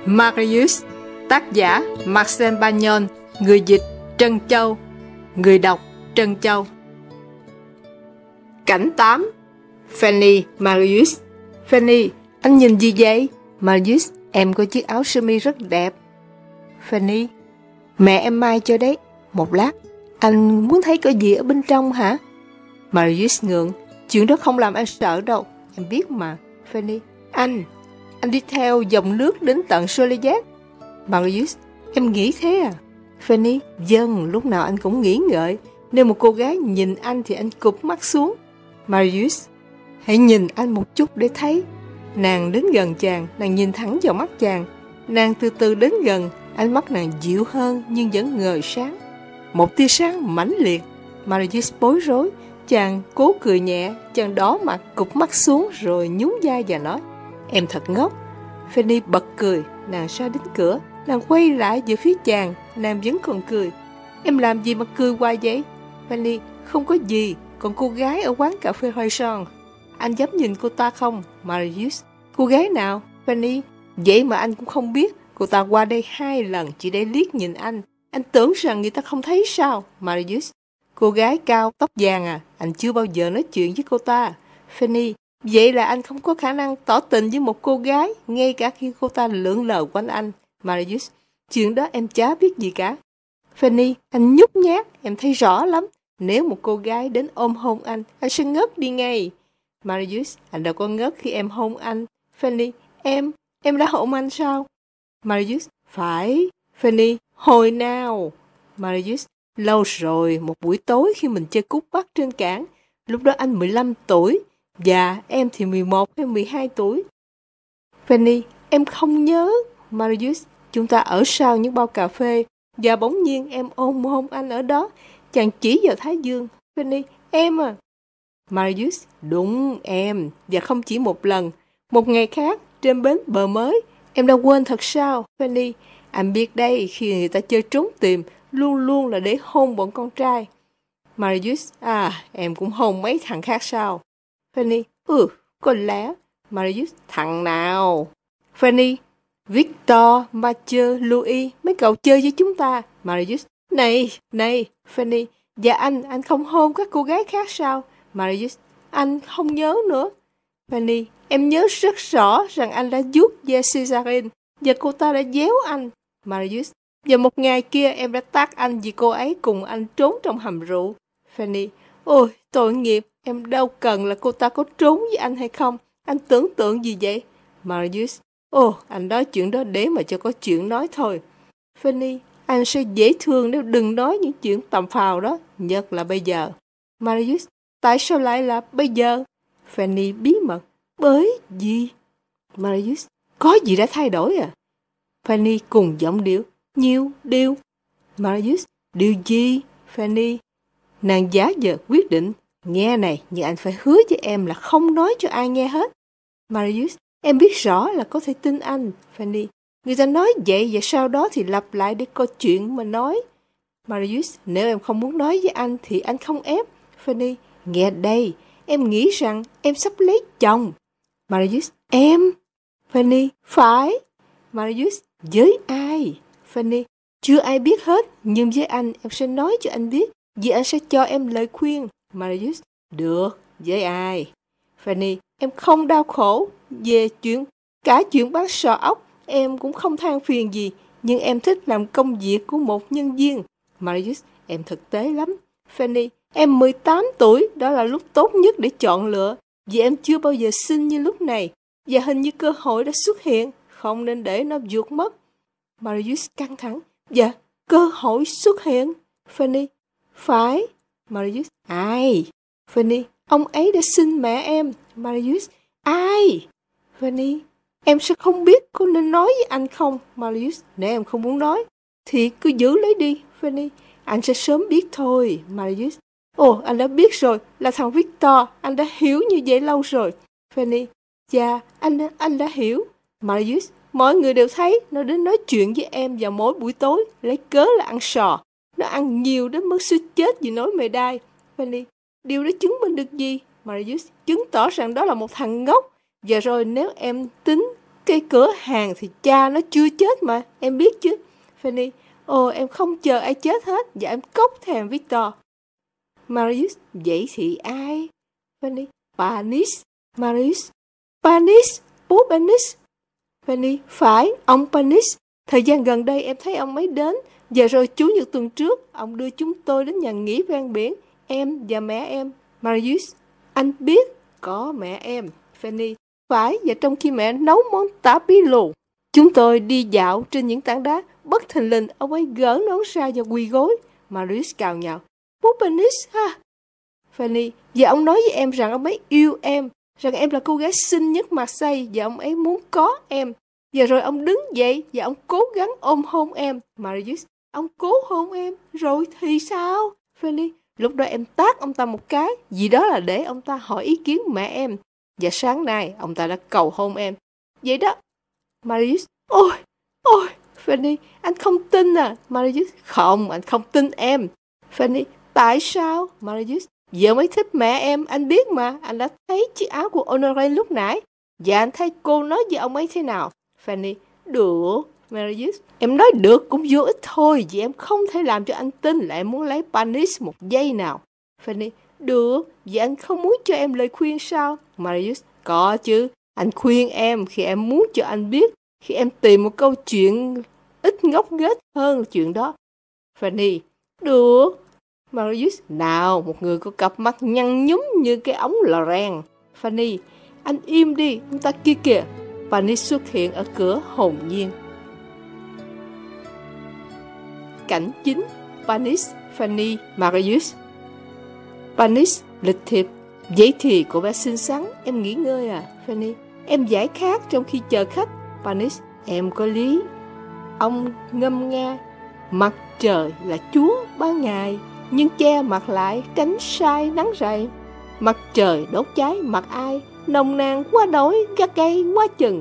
Marius, tác giả Marcel Bagnon, người dịch Trân Châu, người đọc Trân Châu. Cảnh 8. Fanny, Marius. Fanny, anh nhìn gì vậy? Marius, em có chiếc áo sơ mi rất đẹp. Fanny, mẹ em may cho đấy. Một lát, anh muốn thấy có gì ở bên trong hả? Marius ngượng, chuyện đó không làm anh sợ đâu, em biết mà. Fanny, anh đi theo dòng nước đến tận Soleillet. Marius, em nghĩ thế à? Fanny, vâng, lúc nào anh cũng nghĩ ngợi. Nếu một cô gái nhìn anh thì anh cụp mắt xuống. Marius, hãy nhìn anh một chút để thấy. Nàng đến gần chàng, nàng nhìn thẳng vào mắt chàng. Nàng từ từ đến gần, ánh mắt nàng dịu hơn nhưng vẫn ngời sáng. Một tia sáng mãnh liệt. Marius bối rối. Chàng cố cười nhẹ, chàng đỏ mặt cụp mắt xuống rồi nhún vai và nói, em thật ngốc. Fanny bật cười, nàng ra đến cửa, nàng quay lại về phía chàng, nàng vẫn còn cười. Em làm gì mà cười hoài vậy? Fanny, không có gì, còn cô gái ở quán cà phê Hoa Son. Anh dám nhìn cô ta không? Marius, cô gái nào? Fanny, vậy mà anh cũng không biết, cô ta qua đây 2 lần chỉ để liếc nhìn anh tưởng rằng người ta không thấy sao? Marius, cô gái cao tóc vàng à, anh chưa bao giờ nói chuyện với cô ta. Fanny, vậy là anh không có khả năng tỏ tình với một cô gái, ngay cả khi cô ta lượn lờ quanh anh. Marius, chuyện đó em chả biết gì cả. Fanny, anh nhút nhát, em thấy rõ lắm. Nếu một cô gái đến ôm hôn anh sẽ ngất đi ngay. Marius, anh đâu có ngất khi em hôn anh. Fanny, em đã hôn anh sao? Marius, phải. Fanny, hồi nào? Marius, lâu rồi, một buổi tối khi mình chơi cút bắt trên cảng. Lúc đó anh 15 tuổi, và em thì 11 hay 12 tuổi. Fanny, em không nhớ. Marius, chúng ta ở sau những bao cà phê, và bỗng nhiên em ôm hôn anh ở đó. Chàng chỉ vào Thái Dương. Fanny, em à? Marius, đúng em, và không chỉ một lần. Một ngày khác, trên bến bờ mới, em đã quên thật sao? Fanny, anh biết đây, khi người ta chơi trốn tìm, luôn luôn là để hôn bọn con trai. Marius, em cũng hôn mấy thằng khác sao? Fanny, có lẽ. Marius, thằng nào? Fanny, Victor, Mathieu, Louis, mấy cậu chơi với chúng ta. Marius, này, Fanny, và anh không hôn các cô gái khác sao? Marius, anh không nhớ nữa. Fanny, em nhớ rất rõ rằng anh đã vuốt ve Césarine, và cô ta đã déo anh. Marius, và một ngày kia em đã tát anh vì cô ấy cùng anh trốn trong hầm rượu. Fanny, ôi, tội nghiệp, em đâu cần là cô ta có trốn với anh hay không. Anh tưởng tượng gì vậy? Marius, anh nói chuyện đó để mà cho có chuyện nói thôi. Fanny, anh sẽ dễ thương nếu đừng nói những chuyện tầm phào đó, nhất là bây giờ. Marius, tại sao lại là bây giờ? Fanny bí mật, bởi vì... Marius, có gì đã thay đổi à? Fanny cùng giọng điệu, nhiều điều. Marius, điều gì? Fanny, nàng giả vờ quyết định, nghe này, nhưng anh phải hứa với em là không nói cho ai nghe hết. Marius, em biết rõ là có thể tin anh. Fanny, người ta nói vậy và sau đó thì lặp lại để có chuyện mà nói. Marius, nếu em không muốn nói với anh thì anh không ép. Fanny, nghe đây, em nghĩ rằng em sắp lấy chồng. Marius, em? Fanny, phải. Marius, với ai? Fanny, chưa ai biết hết, nhưng với anh em sẽ nói cho anh biết, vì anh sẽ cho em lời khuyên. Marius, được, với ai? Fanny, em không đau khổ về cả chuyện bán sò ốc, em cũng không than phiền gì, nhưng em thích làm công việc của một nhân viên. Marius, em thực tế lắm. Fanny, em 18 tuổi, đó là lúc tốt nhất để chọn lựa, vì em chưa bao giờ xin như lúc này, và hình như cơ hội đã xuất hiện, không nên để nó vụt mất. Marius căng thẳng, dạ, cơ hội xuất hiện. Fanny, phải. Marius, ai? Fanny, ông ấy đã xin mẹ em. Marius, ai? Fanny, em sẽ không biết có nên nói với anh không. Marius, nếu em không muốn nói thì cứ giữ lấy đi. Fanny, anh sẽ sớm biết thôi. Marius, anh đã biết rồi, là thằng Victor, anh đã hiểu như vậy lâu rồi. Fanny, dạ, anh đã hiểu. Marius, mọi người đều thấy nó đến nói chuyện với em vào mỗi buổi tối, lấy cớ là ăn sò. Nó ăn nhiều đến mức suýt chết vì nỗi mề đay. Fanny, điều đó chứng minh được gì? Marius, chứng tỏ rằng đó là một thằng ngốc. Và rồi nếu em tính cái cửa hàng thì cha nó chưa chết mà, em biết chứ. Fanny, em không chờ ai chết hết, và em cốc thèm Victor. Marius, vậy thì ai? Fanny, Panis. Marius, Panis, bố Panis. Fanny, phải, ông Panis. Thời gian gần đây em thấy ông ấy đến, và rồi Chủ nhật tuần trước, ông đưa chúng tôi đến nhà nghỉ ven biển, em và mẹ em. Marius, anh biết, có mẹ em. Fanny, phải, và trong khi mẹ nấu món tả bí lù, chúng tôi đi dạo trên những tảng đá, bất thình lình ông ấy gỡ nón ra và quỳ gối. Marius cào nhào, bố Panis ha. Fanny, và ông nói với em rằng ông ấy yêu em, rằng em là cô gái xinh nhất Marseille và ông ấy muốn có em. Và rồi ông đứng dậy và ông cố gắng ôm hôn em. Marius, ông cố hôn em, rồi thì sao? Fanny, lúc đó em tát ông ta một cái, vì đó là để ông ta hỏi ý kiến mẹ em. Và sáng nay, ông ta đã cầu hôn em. Vậy đó. Marius, ôi, Fanny, anh không tin à? Marius, không, anh không tin em. Fanny, tại sao? Marius, vì ông ấy thích mẹ em, anh biết mà, anh đã thấy chiếc áo của Honoré lúc nãy. Và anh thấy cô nói với ông ấy thế nào? Fanny, được. Marius, em nói được cũng vô ích thôi, vì em không thể làm cho anh tin là em muốn lấy Panis một giây nào. Fanny, được, vì anh không muốn cho em lời khuyên sao? Marius, có chứ, anh khuyên em khi em muốn cho anh biết, khi em tìm một câu chuyện ít ngốc nghếch hơn chuyện đó. Fanny, được. Marius, nào, một người có cặp mắt nhăn nhúm như cái ống lò rèn. Fanny, anh im đi, ông ta kia kìa. Panis xuất hiện ở cửa hồn nhiên. Cảnh chính, Panis, Fanny, Marius. Panis, lịch thiệp, vậy thì cô bé xinh xắn, em nghỉ ngơi à? Fanny, em giải khát trong khi chờ khách. Panis, em có lý. Ông ngâm nga, mặt trời là chúa ban ngày, nhưng che mặt lại tránh sai nắng rày. Mặt trời đốt cháy mặt ai, nồng nàn quá đói, gắt gay quá chừng.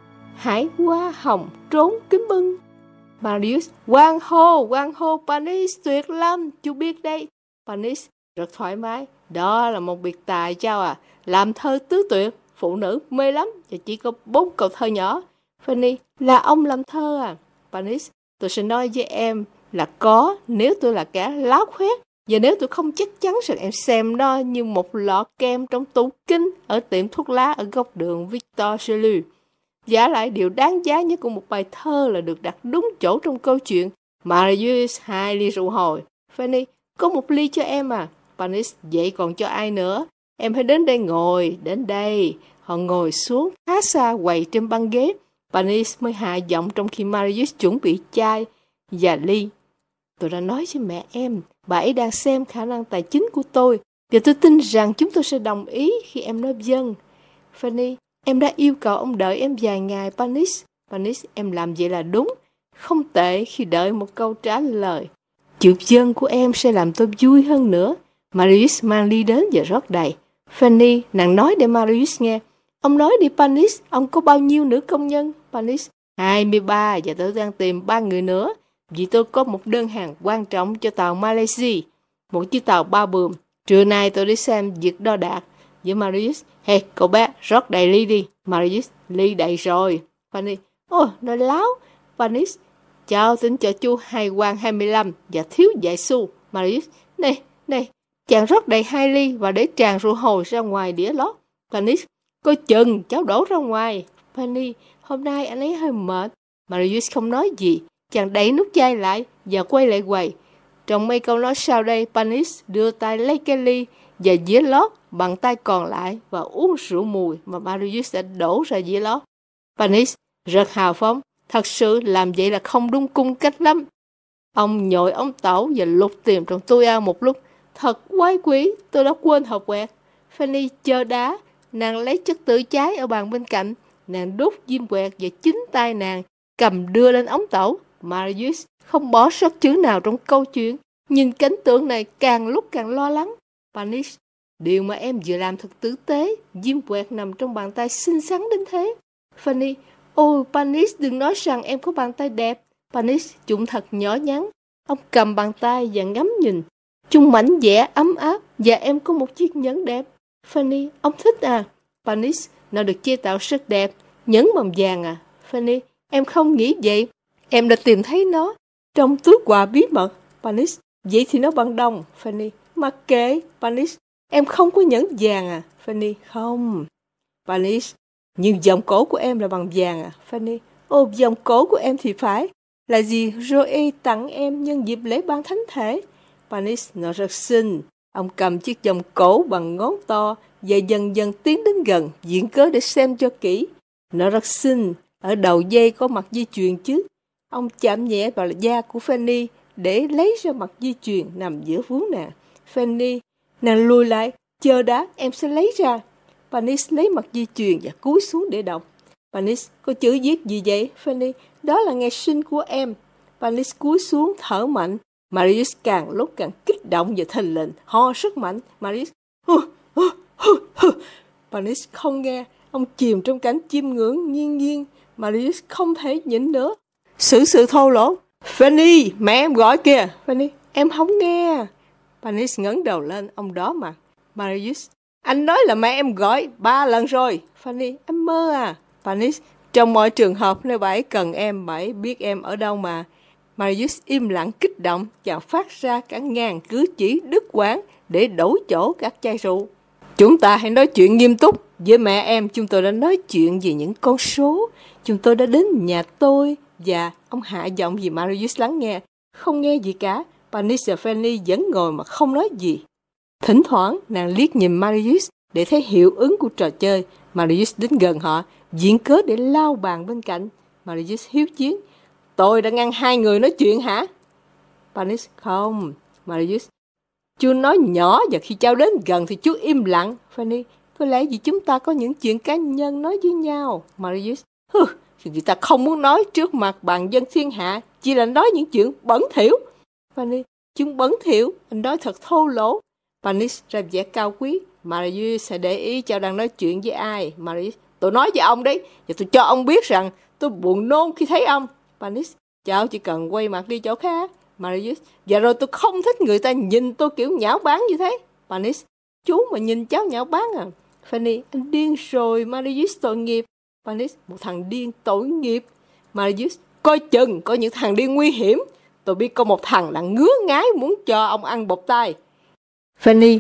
Hải hoa hồng trốn kính bưng. Marius, quang hô, Panis tuyệt lắm, chú biết đấy. Panis, rất thoải mái, đó là một biệt tài cháu à, làm thơ tứ tuyệt, phụ nữ mê lắm, và chỉ có 4 câu thơ nhỏ. Fanny, là ông làm thơ à? Panis, tôi sẽ nói với em là có, nếu tôi là kẻ láo khoét, và nếu tôi không chắc chắn rằng em xem nó như một lọ kem trong tủ kính ở tiệm thuốc lá ở góc đường Victor Selou. Giả lại điều đáng giá nhất của một bài thơ là được đặt đúng chỗ trong câu chuyện. Marius 2 ly rượu hồi. Fanny, có một ly cho em à? Panis, vậy còn cho ai nữa? Em hãy đến đây ngồi, đến đây. Họ ngồi xuống khá xa quầy trên băng ghế. Panis mới hạ giọng trong khi Marius chuẩn bị chai và ly. Tôi đã nói với mẹ em, bà ấy đang xem khả năng tài chính của tôi, và tôi tin rằng chúng tôi sẽ đồng ý khi em nói vâng. Fanny, em đã yêu cầu ông đợi em vài ngày, Panis. Panis, em làm vậy là đúng. Không tệ khi đợi một câu trả lời. Chữ vâng của em sẽ làm tôi vui hơn nữa. Marius mang ly đến và rót đầy. Fanny, nàng nói để Marius nghe. Ông nói đi Panis, ông có bao nhiêu nữ công nhân? Panis, 23, và tôi đang tìm 3 người nữa. Vì tôi có một đơn hàng quan trọng cho tàu Malaysia, một chiếc tàu 3 buồm. Trưa nay tôi đi xem việc đo đạc với Marius. Hey, cậu bé, rót đầy ly đi. Marius, ly đầy rồi. Fanny, nói láo. Panis, cháu tính cho chú 2 quan 25 và thiếu vài xu. Marius, này, chàng rót đầy 2 ly và để tràn rượu hồi ra ngoài đĩa lót. Panis, coi chừng, cháu đổ ra ngoài. Fanny, hôm nay anh ấy hơi mệt. Marius không nói gì. Chàng đẩy nút chai lại và quay lại quầy. Trong mấy câu nói sau đây, Panis đưa tay lấy cái ly và dĩa lót bằng tay còn lại và uống rượu mùi mà Marius đã đổ ra dĩa lót. Panis rất hào phóng, thật sự làm vậy là không đúng cung cách lắm. Ông nhồi ống tẩu và lục tìm trong túi áo một lúc. Thật quái quỷ, tôi đã quên hộp quẹt. Fanny chờ đá, nàng lấy chất tử cháy ở bàn bên cạnh. Nàng đút diêm quẹt và chính tay nàng cầm đưa lên ống tẩu. Marius không bỏ sót chữ nào trong câu chuyện, nhưng cảnh tượng này càng lúc càng lo lắng. Panis, điều mà em vừa làm thật tử tế, diêm quẹt nằm trong bàn tay xinh xắn đến thế. Fanny, Panis, đừng nói rằng em có bàn tay đẹp. Panis, chúng thật nhỏ nhắn. Ông cầm bàn tay và ngắm nhìn. Chúng mảnh dẻ ấm áp và em có một chiếc nhẫn đẹp. Fanny, ông thích à? Panis, nó được chế tạo rất đẹp Nhẫn bằng vàng à? Fanny, em không nghĩ vậy. Em đã tìm thấy nó trong túi quà bí mật. Panis, vậy thì nó bằng đồng. Fanny, mặc kệ. Panis, em không có nhẫn vàng à? Fanny, không. Panis, nhưng vòng cổ của em là bằng vàng à? Fanny, ô, vòng cổ của em thì phải. Là gì Joey tặng em nhân dịp lễ ban thánh thể? Panis, nó rất xinh. Ông cầm chiếc vòng cổ bằng ngón to và dần dần tiến đến gần, viện cớ để xem cho kỹ. Nó rất xinh, ở đầu dây có mặt dây chuyền chứ. Ông chạm nhẹ vào da của Fanny để lấy ra mặt dây chuyền nằm giữa vú nàng. Fanny, nàng lùi lại, chờ đã, em sẽ lấy ra. Panis lấy mặt dây chuyền và cúi xuống để đọc. Panis, có chữ viết gì vậy? Fanny, đó là ngày sinh của em. Panis cúi xuống thở mạnh. Marius càng lúc càng kích động và thình lình, ho rất mạnh. Marius, Panis không nghe, ông chìm trong cảnh chiêm ngưỡng nhiên nhiên. Marius không thể nhịn nữa. Sự thô lỗ. Fanny, mẹ em gọi kìa. Fanny, em không nghe. Panis ngẩng đầu lên, ông đỏ mặt. Marius, anh nói là mẹ em gọi 3 lần rồi. Fanny, em mơ à? Panis, trong mọi trường hợp nếu bà ấy cần em, bà ấy biết em ở đâu mà. Marius im lặng kích động và phát ra cả ngàn cử chỉ đứt quãng để đổ chỗ các chai rượu. Chúng ta hãy nói chuyện nghiêm túc. Với mẹ em, chúng tôi đã nói chuyện về những con số. Chúng tôi đã đến nhà tôi và ông hạ giọng vì Marius lắng nghe. Không nghe gì cả. Panis và Fanny vẫn ngồi mà không nói gì. Thỉnh thoảng, nàng liếc nhìn Marius để thấy hiệu ứng của trò chơi. Marius đến gần họ, viện cớ để lao bàn bên cạnh. Marius hiếu chiến. Tôi đã ngăn hai người nói chuyện hả? Panis, không. Marius, chú nói nhỏ và khi cháu đến gần thì chú im lặng. Fanny, có lẽ vì chúng ta có những chuyện cá nhân nói với nhau. Marius, người ta không muốn nói trước mặt bàn dân thiên hạ, chỉ là nói những chuyện bẩn thỉu. Fanny, chúng bẩn thỉu, anh nói thật thô lỗ. Panis ra vẻ cao quý. Marius sẽ để ý cháu đang nói chuyện với ai. Marius, tôi nói với ông đấy, và tôi cho ông biết rằng tôi buồn nôn khi thấy ông. Panis, cháu chỉ cần quay mặt đi chỗ khác. Marius, và rồi tôi không thích người ta nhìn tôi kiểu nhão báng như thế. Panis, chú mà nhìn cháu nhão báng à? Fanny, anh điên rồi. Marius, tội nghiệp. Panis, một thằng điên tội nghiệp. Marius, coi chừng, có những thằng điên nguy hiểm. Tôi biết có một thằng là ngứa ngái muốn cho ông ăn bột tai. Fanny,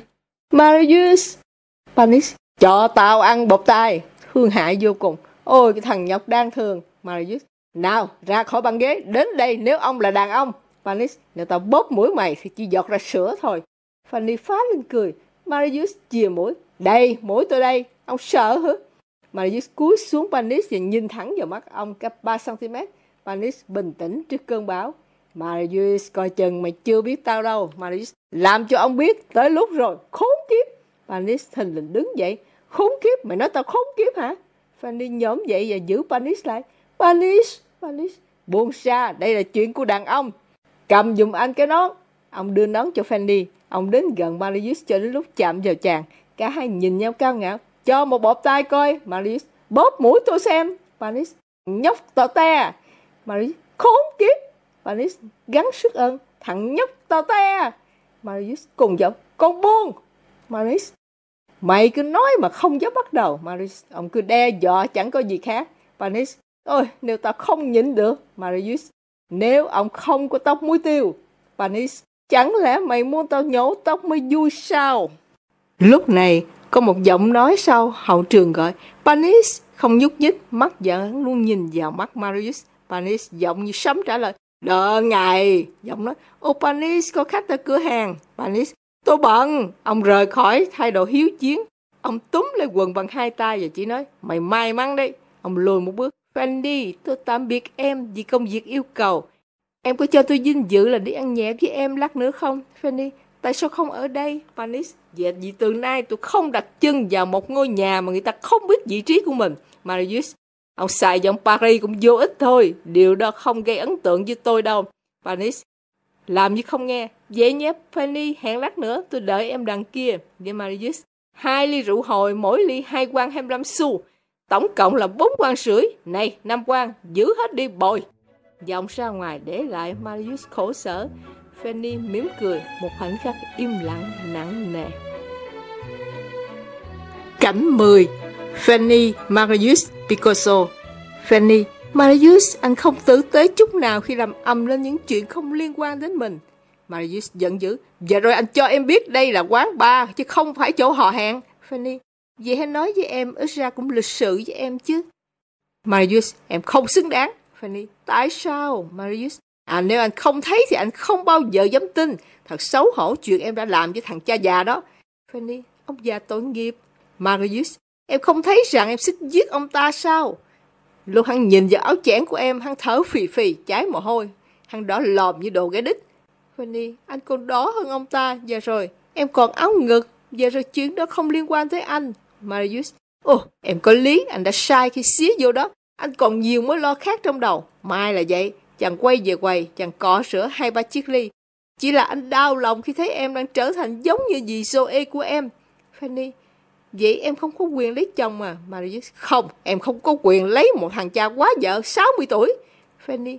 Marius. Panis, cho tao ăn bột tai. Hương hại vô cùng. Ôi cái thằng nhóc đáng thương. Marius, nào ra khỏi băng ghế, đến đây nếu ông là đàn ông. Panis, nếu tao bóp mũi mày thì chỉ giọt ra sữa thôi. Fanny phá lên cười. Marius chìa mũi. Đây, mũi tôi đây. Ông sợ hả? Marius cúi xuống Panis và nhìn thẳng vào mắt ông cách 3 cm. Panis bình tĩnh trước cơn bão. Marius, coi chừng mày chưa biết tao đâu. Marius, làm cho ông biết, tới lúc rồi, khốn kiếp. Panis thình lình đứng dậy. Khốn kiếp, mày nói tao khốn kiếp hả? Fanny nhóm dậy và giữ Panis lại. Panis, buông ra, đây là chuyện của đàn ông. Cầm giùm anh cái nón. Ông đưa nón cho Fanny. Ông đến gần Marius cho đến lúc chạm vào chàng. Cả hai nhìn nhau cao ngạo. Cho một bột tai coi. Marius, bóp mũi tôi xem. Panis, nhóc tò te. Marius, khốn kiếp. Panis, gắng sức ơn. Thằng nhóc tò te. Marius cùng giọng, con buông. Marius, mày cứ nói mà không dám bắt đầu. Marius, ông cứ đe dọa chẳng có gì khác. Panis, ôi nếu tao không nhịn được. Marius, nếu ông không có tóc muối tiêu. Panis, chẳng lẽ mày muốn tao nhổ tóc mới vui sao? Lúc này có một giọng nói sau hậu trường gọi. Panis không nhúc nhích, mắt vẫn luôn nhìn vào mắt Marius. Panis giọng như sấm trả lời. Đợi ngài. Giọng nói. Ô Panis, có khách ở cửa hàng. Panis, tôi bận. Ông rời khỏi thái độ hiếu chiến. Ông túm lấy quần bằng hai tay và chỉ nói. Mày may mắn đấy. Ông lùi một bước. Fanny, tôi tạm biệt em vì công việc yêu cầu. Em có cho tôi vinh dự là đi ăn nhẹ với em lát nữa không? Fanny, tại sao không ở đây? Panis, vì từ nay tôi không đặt chân vào một ngôi nhà mà người ta không biết vị trí của mình. Marius, ông xài giọng Paris cũng vô ích thôi. Điều đó không gây ấn tượng với tôi đâu. Panis, làm như không nghe. Vậy nhé, Fanny, hẹn lát nữa, tôi đợi em đằng kia. Với Marius, 2 ly rượu hồi, mỗi ly 2 quan 25 xu. Tổng cộng là 4 quan rưỡi. Này, 5 quan, giữ hết đi bồi. Giọng ra ngoài để lại Marius khổ sở. Fanny mỉm cười, một khoảnh khắc im lặng nặng nề. Cảnh 10. Fanny, Marius Picasso. Fanny, Marius, anh không tử tế chút nào khi làm ầm lên những chuyện không liên quan đến mình. Marius giận dữ. Giờ rồi anh cho em biết đây là quán bar, chứ không phải chỗ họ hẹn. Fanny, vậy hãy nói với em, ít ra cũng lịch sự với em chứ. Marius, em không xứng đáng. Fanny, tại sao? Marius, nếu anh không thấy thì anh không bao giờ dám tin. Thật xấu hổ chuyện em đã làm với thằng cha già đó. Fanny, ông già tội nghiệp. Marius, em không thấy rằng em xích giết ông ta sao? Lúc hắn nhìn vào áo chẽn của em, hắn thở phì phì, chảy mồ hôi. Hắn đỏ lòm như đồ ghé đít. Fanny, anh còn đỏ hơn ông ta. Dạ rồi, em còn áo ngực. Dạ rồi, chuyện đó không liên quan tới anh. Marius, em có lý, anh đã sai khi xía vô đó. Anh còn nhiều mối lo khác trong đầu. Mai là vậy, chàng quay về quầy, chàng cọ sữa 2-3 chiếc ly. Chỉ là anh đau lòng khi thấy em đang trở thành giống như dì Zoe của em. Fanny, vậy em không có quyền lấy chồng mà. Marius, không, em không có quyền lấy một thằng cha quá vợ 60 tuổi. Fanny,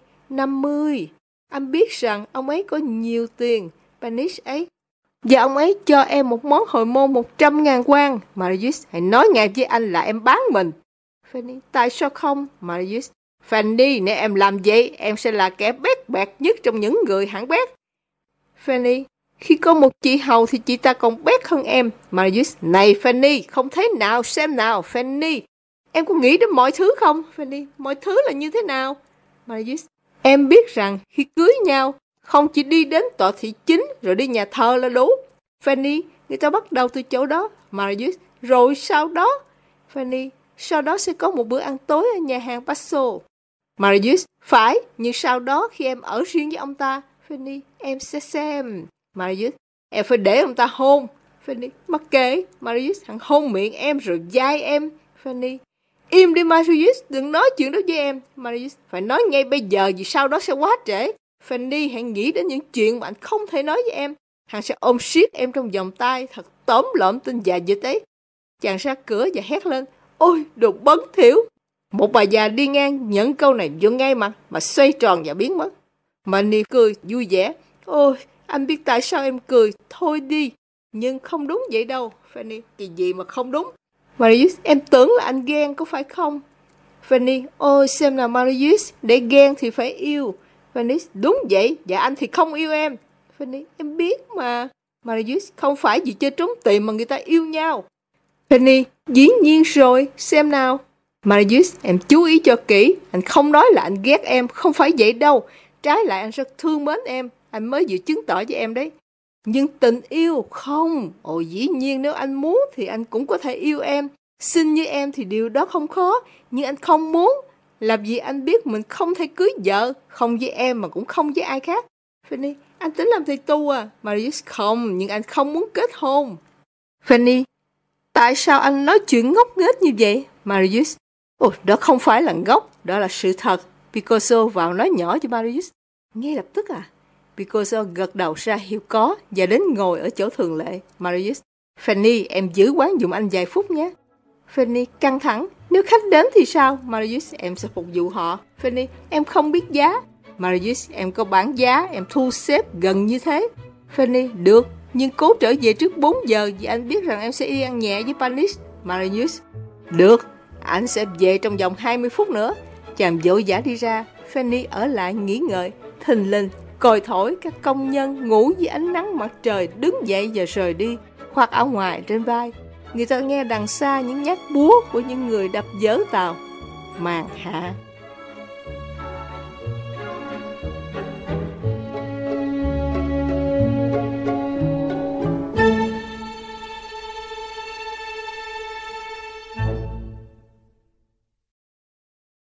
50. Anh biết rằng ông ấy có nhiều tiền, Panis ấy. Và ông ấy cho em một món hồi môn 100.000 won. Marius, hãy nói ngay với anh là em bán mình. Fanny, tại sao không? Marius, Fanny, nếu em làm vậy, em sẽ là kẻ bét bẹt nhất trong những người hãng bét. Fanny, khi có một chị hầu thì chị ta còn bét hơn em. Marius, này Fanny, không thế nào, xem nào. Fanny, em có nghĩ đến mọi thứ không? Fanny, mọi thứ là như thế nào? Marius, em biết rằng khi cưới nhau, không chỉ đi đến tọa thị chính rồi đi nhà thờ là đủ. Fanny, người ta bắt đầu từ chỗ đó. Marius, rồi sau đó? Fanny, sau đó sẽ có một bữa ăn tối ở nhà hàng Passo. Marius, phải, nhưng sau đó khi em ở riêng với ông ta, Fanny, em sẽ xem. Marius, em phải để ông ta hôn. Fanny, mắc kệ. Marius, hắn hôn miệng em rồi dai em. Fanny, im đi Marius, đừng nói chuyện đó với em. Marius, phải nói ngay bây giờ vì sau đó sẽ quá trễ. Fanny, hãy nghĩ đến những chuyện mà anh không thể nói với em. Hắn sẽ ôm siết em trong vòng tay, thật tóm lợm tên già dịch ấy. Chàng ra cửa và hét lên, ôi, đồ bẩn thỉu. Một bà già đi ngang nhận câu này vô ngay mặt mà xoay tròn và biến mất. Manny cười vui vẻ, ôi, anh biết tại sao em cười, thôi đi. Nhưng không đúng vậy đâu. Fanny, cái gì mà không đúng? Marius, em tưởng là anh ghen có phải không? Fanny, ôi xem nào Marius, để ghen thì phải yêu. Fanny, đúng vậy, và anh thì không yêu em. Fanny, em biết mà. Marius, không phải vì chơi trốn tìm mà người ta yêu nhau. Fanny, dĩ nhiên rồi, xem nào. Marius, em chú ý cho kỹ, anh không nói là anh ghét em, không phải vậy đâu. Trái lại anh rất thương mến em, anh mới vừa chứng tỏ với em đấy. Nhưng tình yêu, không. Ồ dĩ nhiên nếu anh muốn thì anh cũng có thể yêu em. Xinh như em thì điều đó không khó, nhưng anh không muốn. Làm gì anh biết mình không thể cưới vợ, không với em mà cũng không với ai khác. Fanny, anh tính làm thầy tu à? Marius, không, nhưng anh không muốn kết hôn. Fanny, tại sao anh nói chuyện ngốc nghếch như vậy? Marius, ồ, đó không phải là ngốc, đó là sự thật. Picasso vào nói nhỏ cho Marius. Ngay lập tức à? Picasso gật đầu ra hiệu có và đến ngồi ở chỗ thường lệ. Marius, Fanny, em giữ quán giùm anh vài phút nhé. Fanny căng thẳng, nếu khách đến thì sao? Marius, em sẽ phục vụ họ. Fanny, em không biết giá. Marius, em có bán giá, em thu xếp gần như thế. Fanny, được, nhưng cố trở về trước 4 giờ vì anh biết rằng em sẽ đi ăn nhẹ với Panis. Marius, được, anh sẽ về trong vòng 20 phút nữa. Chàng vội vã đi ra, Fanny ở lại nghỉ ngơi. Thình lình, còi thổi, các công nhân ngủ dưới ánh nắng mặt trời đứng dậy và rời đi, khoác áo ngoài trên vai. Người ta nghe đằng xa những nhát búa của những người đập dỡ tàu. Màn hạ.